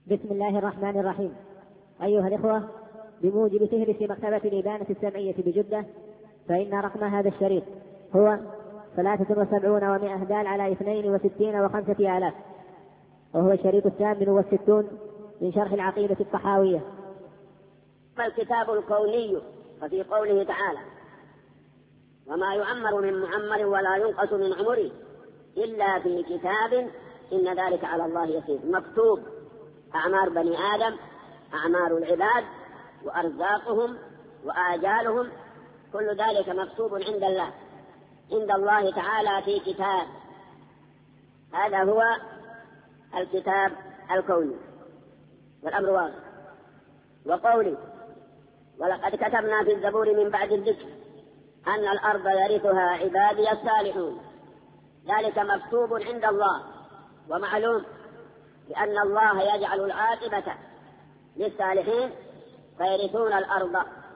بسم الله الرحمن الرحيم. أيها الإخوة، بموجب فهرس مكتبة الإبانة السمعية بجدة، فإن رقم هذا الشريط هو 73 و100 دال على 62 و5 آلاف، وهو الشريط 68 من شرح العقيدة الطحاوية. الكتاب الكوني، ففي قوله تعالى: وما يعمر من معمر ولا ينقص من عمره إلا في كتاب إن ذلك على الله يسير. مكتوب أعمار بني آدم، أعمار العباد وأرزاقهم وآجالهم، كل ذلك مكتوب عند الله تعالى في كتاب. هذا هو الكتاب الكوني، والأمر واضح. وقوله: ولقد كتبنا في الزبور من بعد الذكر أن الأرض يرثها عبادي الصالحون، ذلك مكتوب عند الله ومعلوم، لأن الله يجعل العاقبة للصالحين فيرثون الأرض.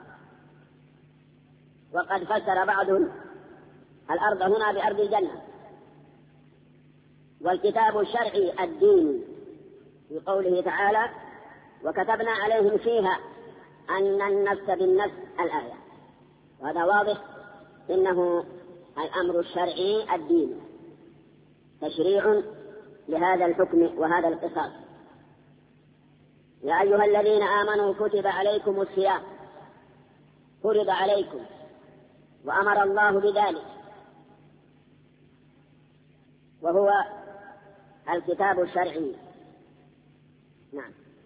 وقد فسر بعضهم الأرض هنا بأرض الجنة. والكتاب الشرعي الدين في قوله تعالى: وكتبنا عليهم فيها أن النفس بالنفس، الآية. وهذا واضح إنه الأمر الشرعي الدين، تشريع لهذا الحكم وهذا القصاص. يا أيها الذين آمنوا كتب عليكم الصيام، فرض عليكم، وأمر الله بذلك، وهو الكتاب الشرعي. نعم.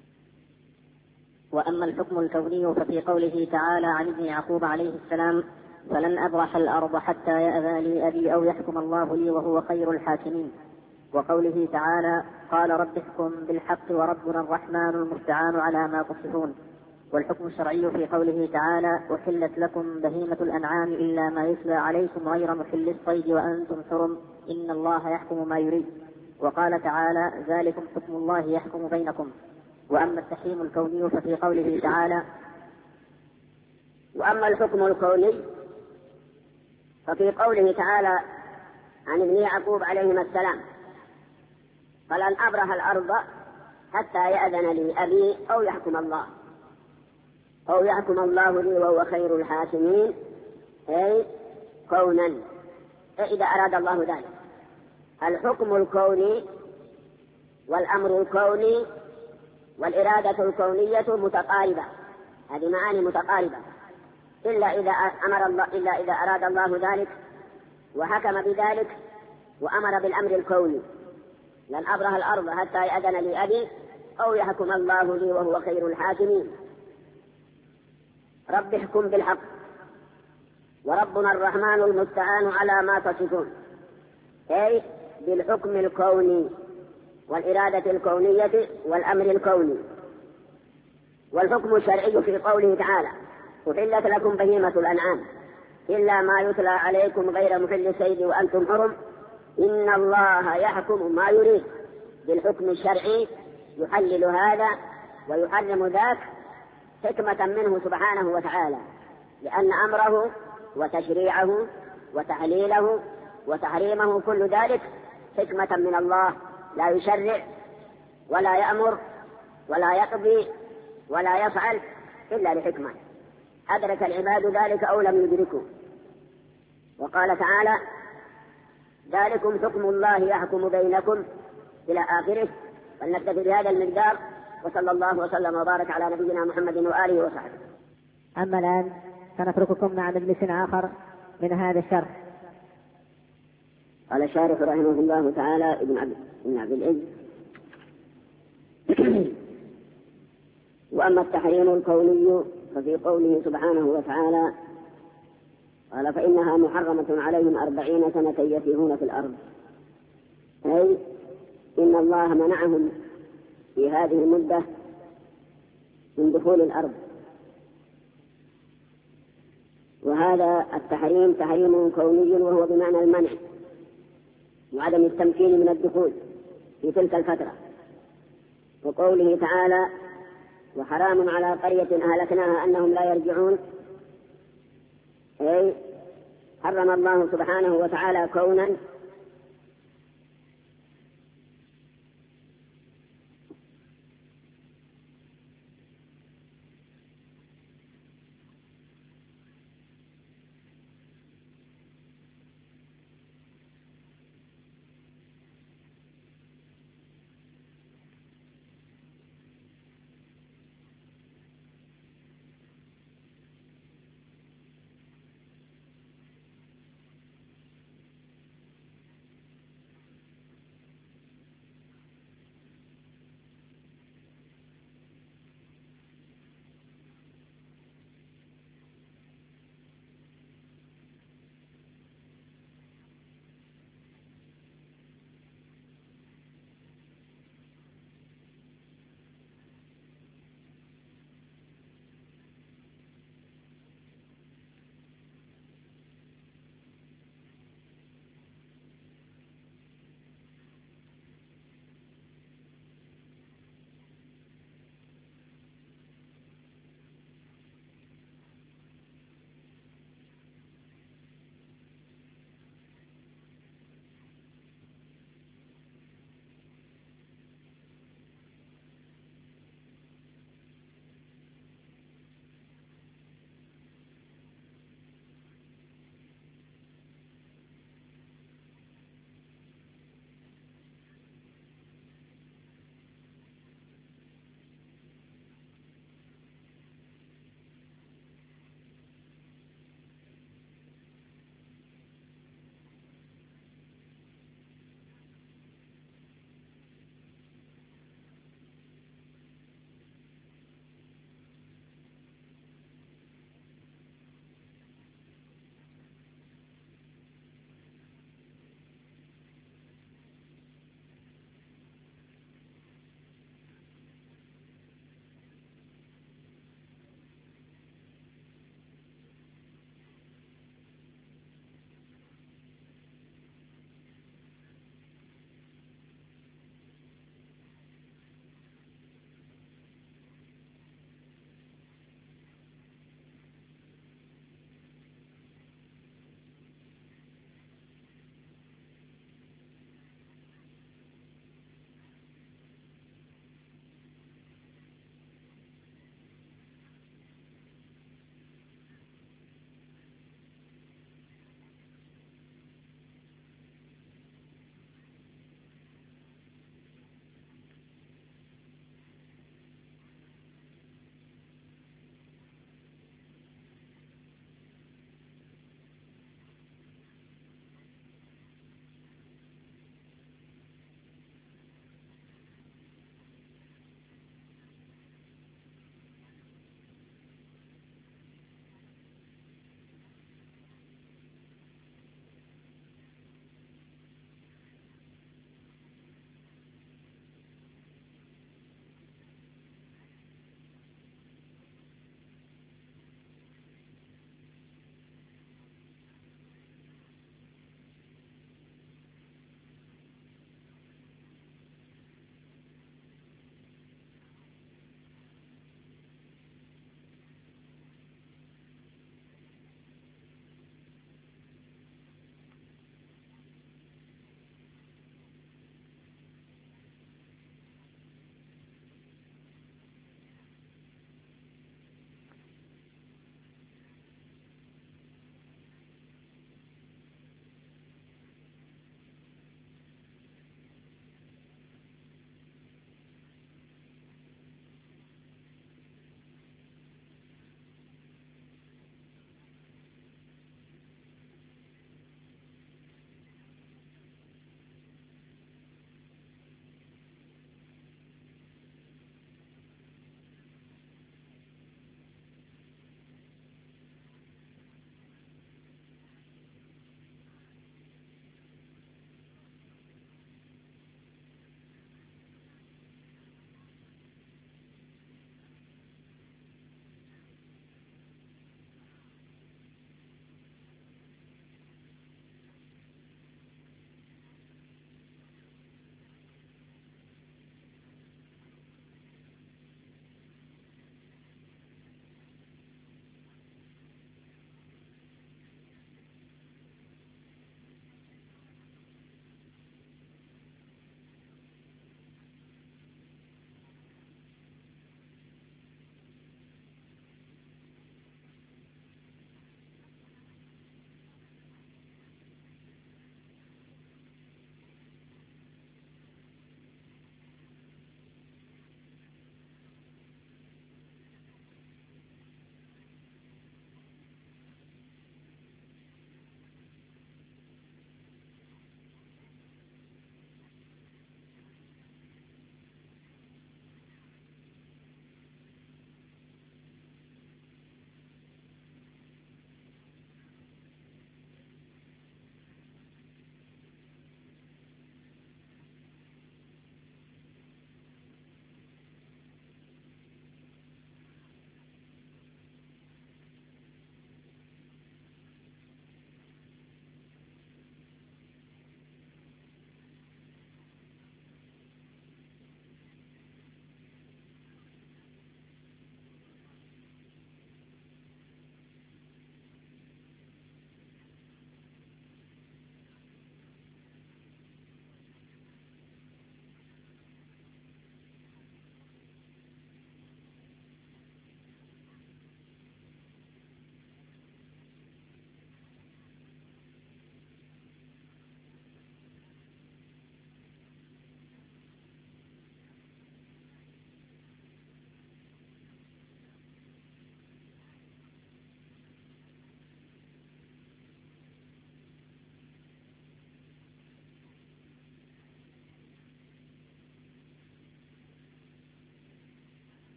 وأما الحكم الكوني ففي قوله تعالى عن ابن يعقوب عليه السلام: فلن أبرح الأرض حتى يأذن لي أبي أو يحكم الله لي وهو خير الحاكمين. وقوله تعالى: قال رب احكم بالحق وربنا الرحمن المستعان على ما تصفون. والحكم الشرعي في قوله تعالى: أحلت لكم بهيمة الأنعام إلا ما يتلى عليكم غير محل الصيد وأنتم حرم إن الله يحكم ما يريد. وقال تعالى: ذلكم حكم الله يحكم بينكم. وأما التحريم الكوني ففي قوله تعالى: وأما الحكم الكوني ففي قوله تعالى عن ابن يعقوب عليهما السلام: فلن أبرح الأرض حتى يأذن لي أبي أو يحكم الله لي وهو خير الحاكمين، أي كونا، إذا أراد الله ذلك. الحكم الكوني والأمر الكوني والإرادة الكونية متقاربة، هذه معاني متقاربة، إلا إذا أراد الله ذلك وحكم بذلك وأمر بالأمر الكوني: لن أبرح الأرض حتى يأذن لي أبي أو يحكم الله لي وهو خير الحاكمين. رب احكم بالحق وربنا الرحمن المستعان على ما تصفون، أي بالحكم الكوني والإرادة الكونية والأمر الكوني. والحكم الشرعي في قوله تعالى: أحلت لكم بهيمة الأنعام إلا ما يتلى عليكم غير محل الصيد وأنتم حرم إن الله يحكم ما يريد. بالحكم الشرعي يحلل هذا ويحرم ذاك حكمة منه سبحانه وتعالى، لأن أمره وتشريعه وتحليله وتحريمه كل ذلك حكمة من الله، لا يشرع ولا يأمر ولا يقضي ولا يفعل إلا لحكمة أدرك العباد ذلك أو لم يدركوا. وقال تعالى: ذلكم حكم الله يحكم بينكم إلى آخره. فلنكتفي بهذا المقدار، وصلى الله وسلم وبارك على نبينا محمد وآله وصحبه. أما الآن سنترككم مع مجلس آخر من هذا الشرح. قال الشارح رحمه الله تعالى ابن عبد العز: وأما التحريم الكوني ففي قوله سبحانه وتعالى: قال فإنها محرمة عليهم 40 سنة يتيهون في الأرض، أي إن الله منعهم في هذه المدة من دخول الأرض. وهذا التحريم تحريم كوني، وهو بمعنى المنع وعدم التمكين من الدخول في تلك الفترة. وقوله تعالى: وحرام على قرية أهلكناها أنهم لا يرجعون، أي حرم الله سبحانه وتعالى كونا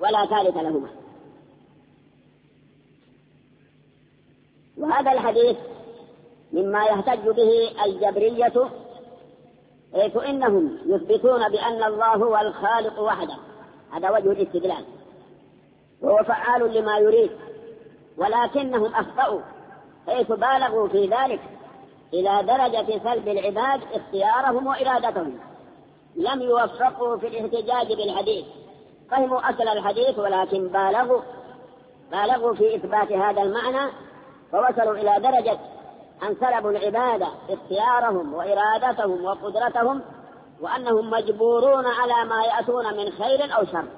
ولا ثالث لهما. وهذا الحديث مما يحتج به الجبرية، حيث إنهم يثبتون بأن الله هو الخالق وحده، هذا وجه الاستدلال، وهو فعال لما يريد، ولكنهم أخطأوا حيث بالغوا في ذلك إلى درجة سلب العباد اختيارهم وإرادتهم، لم يوفقوا في الاحتجاج بالحديث، فهموا أصل الحديث ولكن بالغوا في إثبات هذا المعنى، فوصلوا إلى درجة أن سلبوا العبادة اختيارهم وإرادتهم وقدرتهم، وأنهم مجبورون على ما يأتون من خير أو شر.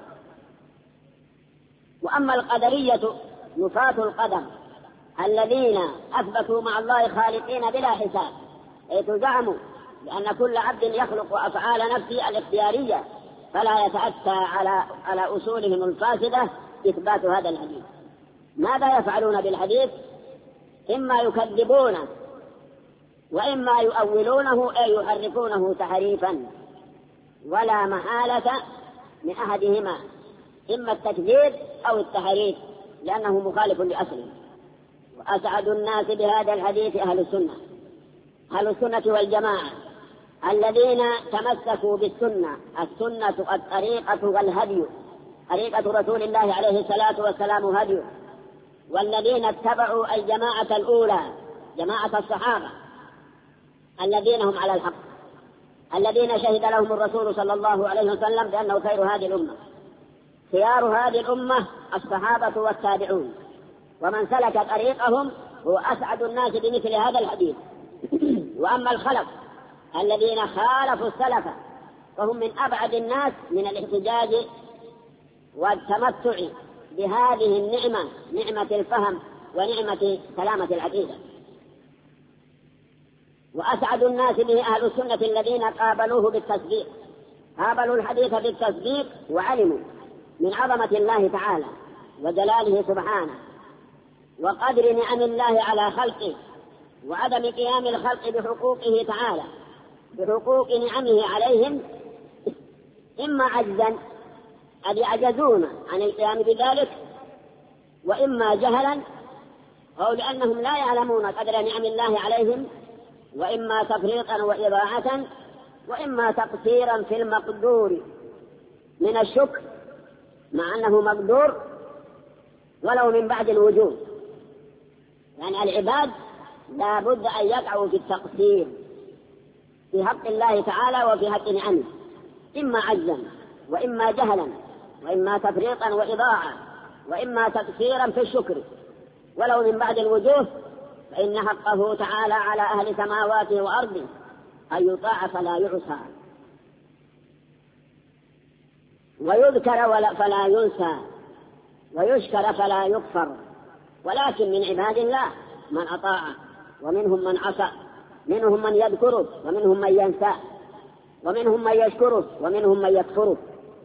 وأما القدرية نفاة القدر الذين أثبتوا مع الله خالقين بلا حساب، حيث زعموا بأن كل عبد يخلق أفعال نفسه الاختيارية، فلا يتأتى على أصولهم الفاسدة إثبات هذا الحديث. ماذا يفعلون بالحديث؟ إما يكذبونه وإما يؤولونه أي يحرفونه تحريفا، ولا محالة من أحدهما، إما التكذيب أو التحريف، لأنه مخالف لأصله. وأسعد الناس بهذا الحديث أهل السنة والجماعة الذين تمسكوا بالسنة، السنة الطريقة والهدي، طريقة رسول الله عليه الصلاة والسلام هدي، والذين اتبعوا الجماعة الأولى جماعة الصحابة الذين هم على الحق، الذين شهد لهم الرسول صلى الله عليه وسلم بأنه خير هذه الأمة. خيار هذه الأمة الصحابة والتابعون، ومن سلك طريقهم هو أسعد الناس بمثل هذا الحديث. وأما الخلف الذين خالفوا السلف فهم من أبعد الناس من الاحتجاج والتمتع بهذه النعمة، نعمة الفهم ونعمة سلامة العقيدة. وأسعد الناس به أهل السنة الذين قابلوه بالتصديق، قابلوا الحديث بالتصديق وعلموا من عظمة الله تعالى وجلاله سبحانه وقدر نعم الله على خلقه، وعدم قيام الخلق بحقوقه تعالى، بحقوق نعمه عليهم، إما عجزا أن يعجزون عن القيام بذلك، وإما جهلا أو لأنهم لا يعلمون قدر نعم الله عليهم، وإما تفريطا وإضاعة، وإما تقصيرا في المقدور من الشكر مع أنه مقدور ولو من بعد الوجود. يعني العباد لا بد أن يقعوا في التقصير في حق الله تعالى وفي حق نعمه، إما عجزا وإما جهلا وإما تفريطا وإضاعة وإما تقصيرا في الشكر ولو من بعد الوجوه، فإن حقه تعالى على أهل سماواته وأرضه أن يطاع فلا يعصى، ويذكر فلا ينسى، ويشكر فلا يكفر. ولكن من عباد الله من أطاع ومنهم من عصى، منهم من يذكره ومنهم من ينساه، ومنهم من يشكره ومنهم من يكفره.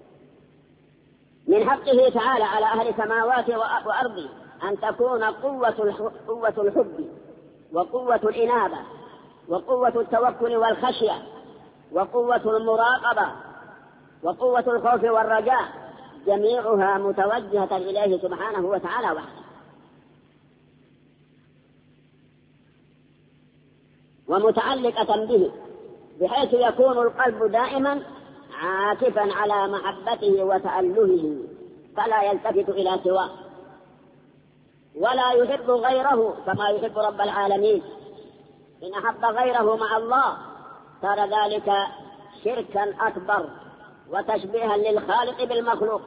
من حقه تعالى على أهل سماواته وأرضه أن تكون قوة الحب وقوة الإنابة وقوة التوكل والخشية وقوة المراقبة وقوة الخوف والرجاء جميعها متوجهة إليه سبحانه وتعالى وحده، ومتعلقة به، بحيث يكون القلب دائما عاكفا على محبته وتألهه، فلا يلتفت إلى سواه ولا يحب غيره كما يحب رب العالمين. إن أحب غيره مع الله صار ذلك شركا أكبر وتشبيها للخالق بالمخلوق.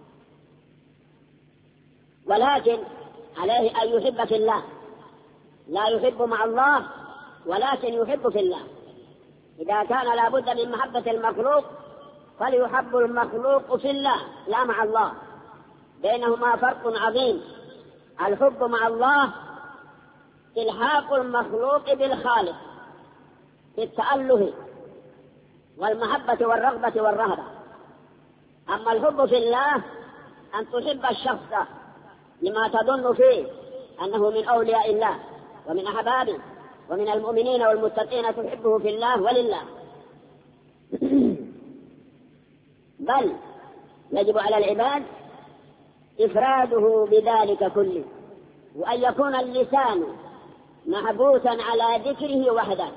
ولكن عليه أن يحب في الله، لا يحب مع الله ولكن يحب في الله. إذا كان لا بد من محبة المخلوق فليحب المخلوق في الله لا مع الله، بينهما فرق عظيم. الحب مع الله الحاق المخلوق بالخالق في التأله والمحبة والرغبة والرهبة. أما الحب في الله أن تحب الشخص لما تظن فيه أنه من أولياء الله ومن أحبابه ومن المؤمنين والمتقين، تحبه في الله ولله. بل يجب على العباد إفراده بذلك كله، وأن يكون اللسان محبوسا على ذكره وحده،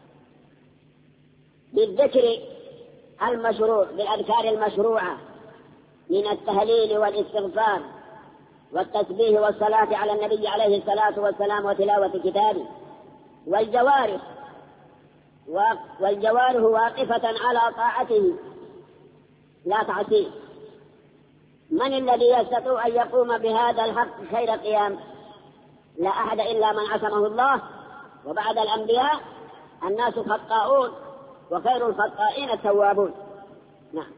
بالذكر المشروع، بالأذكار المشروعة من التهليل والاستغفار والتسبيح والصلاة على النبي عليه الصلاة والسلام وتلاوة كتابه، والجوارح واقفة على طاعته لا تعصيه. من الذي يستطيع أن يقوم بهذا الحق خير قيام؟ لا أحد إلا من عصمه الله. وبعد الأنبياء الناس خطاؤون، وخير الخطائين التوابون. نعم.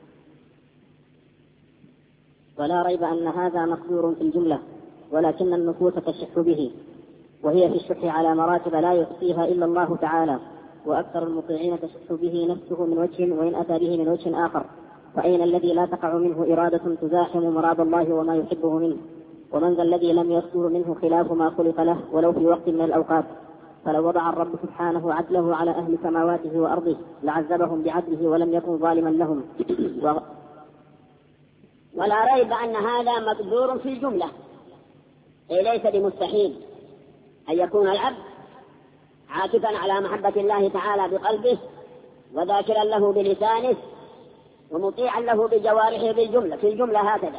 ولا ريب أن هذا مقدور في الجملة، ولكن النفوس تشح به، وهي في الشح على مراتب لا يحصيها إلا الله تعالى، وأكثر المطيعين تشح به نفسه من وجه، وإن أتى به من وجه آخر، فأين الذي لا تقع منه إرادة تزاحم مراد الله وما يحبه منه؟ ومن ذا الذي لم يصدر منه خلاف ما خلق له ولو في وقت من الأوقات؟ فلو وضع الرب سبحانه عدله على أهل سماواته وأرضه لعذبهم بعدله ولم يكن ظالما لهم. ولا ريب أن هذا مقدور في الجملة، أي ليس بمستحيل أن يكون العبد عاكفا على محبة الله تعالى بقلبه، وذاكرا له بلسانه، ومطيعا له بجوارحه بالجملة، في الجملة هكذا.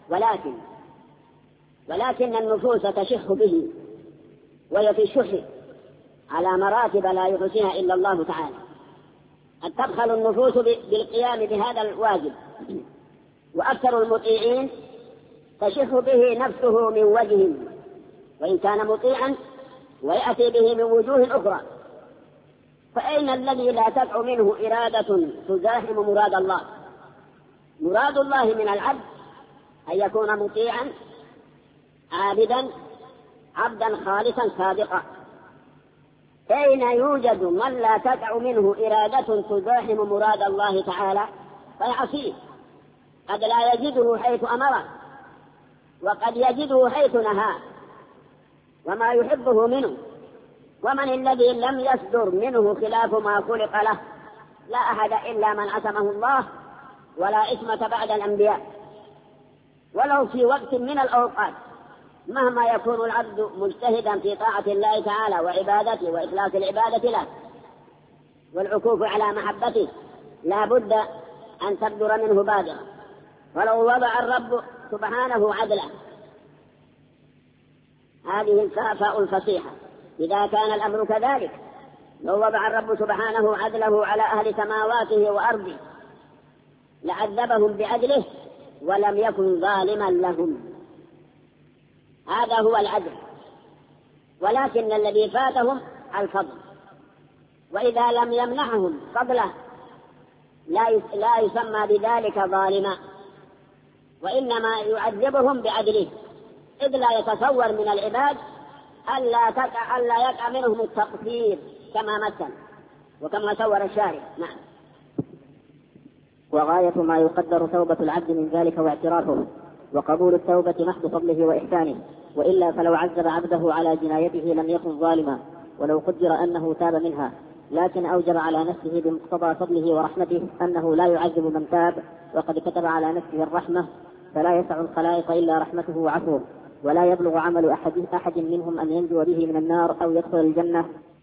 ولكن النفوس تشح به، وهي في الشح على مراتب لا يحصيها إلا الله تعالى. قد تبخل النفوس بالقيام بهذا الواجب، وأكثر المطيعين تشح به نفسه من وجه، وإن كان مطيعا، ويأتي به من وجوه أخرى. فأين الذي لا تدع منه إرادة تزاحم مراد الله؟ مراد الله من العبد أن يكون مطيعا عابدا عبدا خالصا صادقا. أين يوجد من لا تدع منه إرادة تزاحم مراد الله تعالى فيعصيه؟ قد لا يجده حيث أمره، وقد يجده حيث نهاه، وما يحبه منه. ومن الذي لم يصدر منه خلاف ما خلق له؟ لا أحد إلا من عصمه الله، ولا عصمة بعد الأنبياء. ولو في وقت من الأوقات، مهما يكون العبد مجتهدا في طاعة الله تعالى وعبادته وإخلاص العبادة له والعكوف على محبته، لا بد أن تبدر منه بادرة. ولو وضع الرب سبحانه عدله، هذه الفاء الفصيحة، إذا كان الأمر كذلك، لو وضع الرب سبحانه عدله على أهل سماواته وأرضه لعذبهم بعدله ولم يكن ظالما لهم. هذا هو العدل. ولكن الذي فاتهم الفضل، وإذا لم يمنحهم فضله لا يسمى بذلك ظالما، وإنما يعذبهم بعدله، إذ لا يتصور من العباد ألا يقع منهم التقصير كما مثل وكما صور الشارع. نعم. وغاية ما يقدر توبة العبد من ذلك واعترافه، وقبول التوبة محض فضله وإحسانه، وإلا فلو عذب عبده على جنايته لم يكن ظالما، ولو قدر أنه تاب منها، لكن أوجب على نفسه بمقتضى فضله ورحمته أنه لا يعذب من تاب، وقد كتب على نفسه الرحمة، فلا يسع الخلائق إلا رحمته وعفوه، ولا يبلغ عمل أحد منهم أن ينجو به من النار أو يدخل الجنة